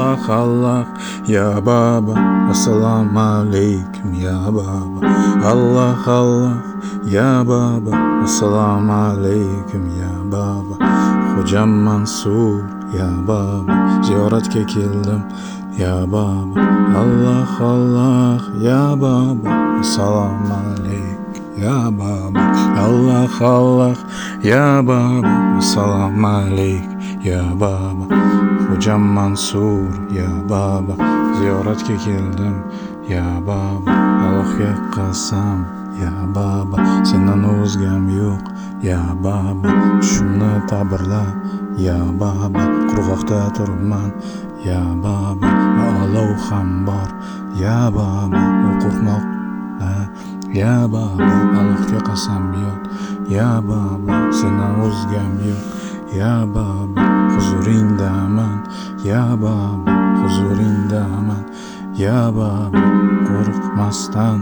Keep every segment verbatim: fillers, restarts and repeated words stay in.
Allah Allah ya baba, assalomu alaykum ya baba. Allah Allah ya baba, assalomu alaykum ya baba. Xo'jam Mansur ya baba, ziyoratga keldim ya baba. Allah Allah ya baba, assalomu alaykum ya baba. Allah Allah ya baba, assalomu alaykum ya baba. Xo'jam Mansur ya baba, ziyoratga keldim ya baba. Allohga qasam ya baba, sendan o'zgam yo'q ya baba. Tushimni ta'birla ya baba, qurg'oqda turibman ya baba. Olov ham bor ya baba, u qo'rqmoqda ya baba. Allohga qasam yot ya baba, sendan o'zgam yo'q ya baba. Huzuringdaman ya baba, huzuringdaman ya baba. Qo'rqmasdan,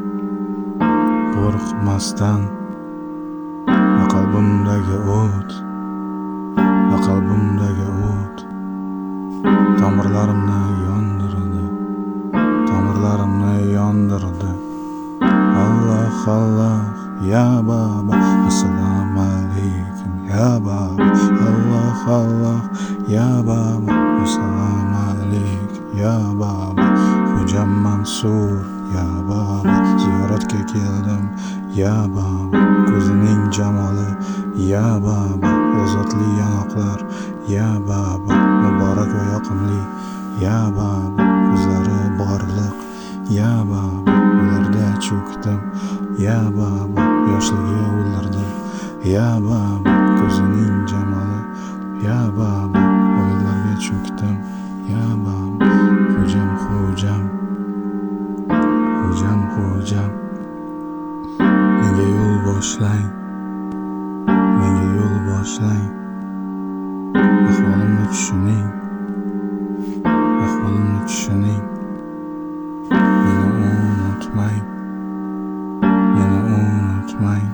qo'rqmasdan va qalbimdagi o't, va qalbimdagi o't tomirlarimni yondirdi, tomirlarimni yondirdi. Allah Allah ya baba, assalomu alaykum ya baba. Allah Allah ya baba, assalomu alaykum ya baba. Xo'jam Mansur ya baba, ziyoratga keldim ya baba. Ko'zining jamoli ya baba, ozodli yanoqlar ya baba. Muborak va yoqimli ya baba, ko'zlari borliq ya baba. Ularda cho'kdim ya baba, yoshligi o'ldirdim ya baba. Ko'zining jamoli ya baba, o'yinlarga cho'kdim ya baba. Xo'jam xo'jam xo'jam xo'jam, menga yo'l boshlang, menga yo'l boshlang. Ahvolimni tushuning, ahvolimni tushuning. Meni unutmang, meni unutmang.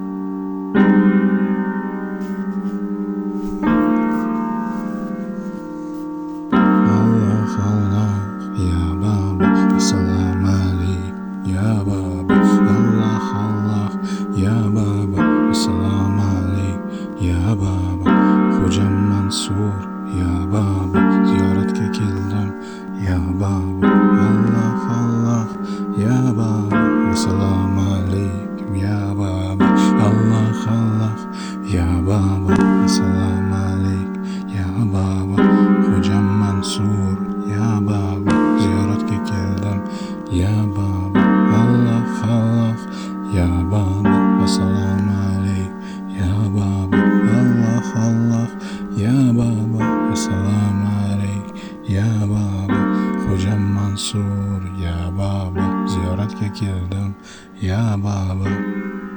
Allah Allah ya baba, assalomu alaykum ya baba. Allah Allah ya baba, assalomu alaykum ya baba. Xo'jam Mansur ya baba, ziyoratga keldim ya baba. Allah Allah ya baba, assalomu alaykum ya baba. Allah Allah ya baba, assalomu alaykum ya baba. Xo'jam Mansur ya baba, ziyoratga keldim ya baba. Allah Allah ya baba, assalomu alaykum ya baba. Allah Allah ya baba, assalomu alaykum ya baba. Xo'jam Mansur ya baba, ziyoratga keldim ya baba.